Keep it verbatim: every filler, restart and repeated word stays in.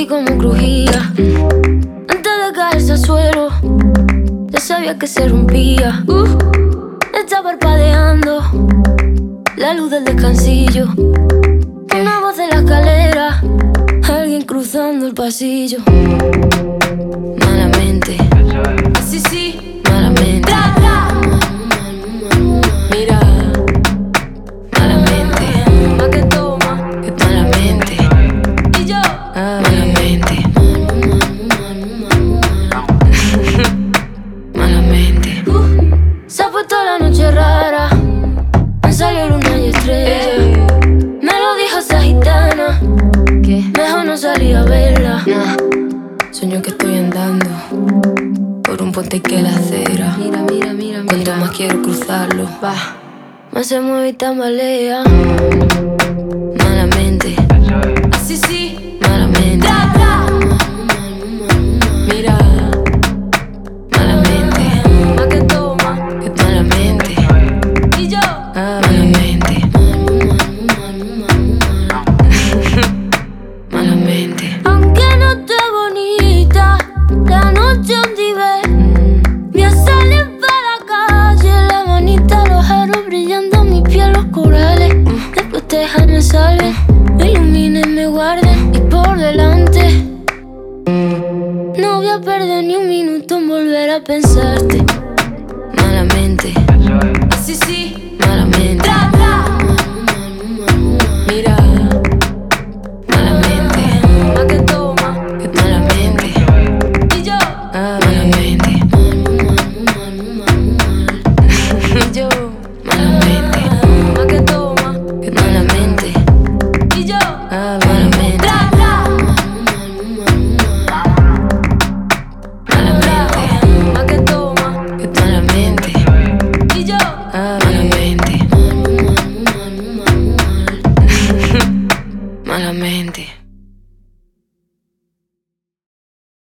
como crujía. Antes de caerse al suelo, ya sabía que se rompía. uh, Está parpadeando la luz del descansillo. Una voz de la escalera, alguien cruzando el pasillo. Malamente, sí, sí, malamente. Mira, malamente, ma que toma, que malamente. Y yo, ah, malamente. Malamente. uh, Se ha puesto la noche rara, me salió luna y estrella. Me lo dijo esa gitana, que mejor no salí a verla. Nah. Sueño que estoy andando por un puente que la acera. Mira, mira, mira, mira. Cuanto más quiero cruzarlo, va, más se mueve y tambalea. Malamente, así sí, malamente. Mira, malamente, más que toma, que malamente. Y yo, ah, malamente. Malamente. Aunque no esté bonita, la noche donde ve, voy a salir para la calle, la manita, los aros brillando, mi piel, los corales. Después déjame salven, me iluminen, me guarden. Y por delante, no voy a perder ni un minuto en volver a pensarte. Malamente, así sí, malamente.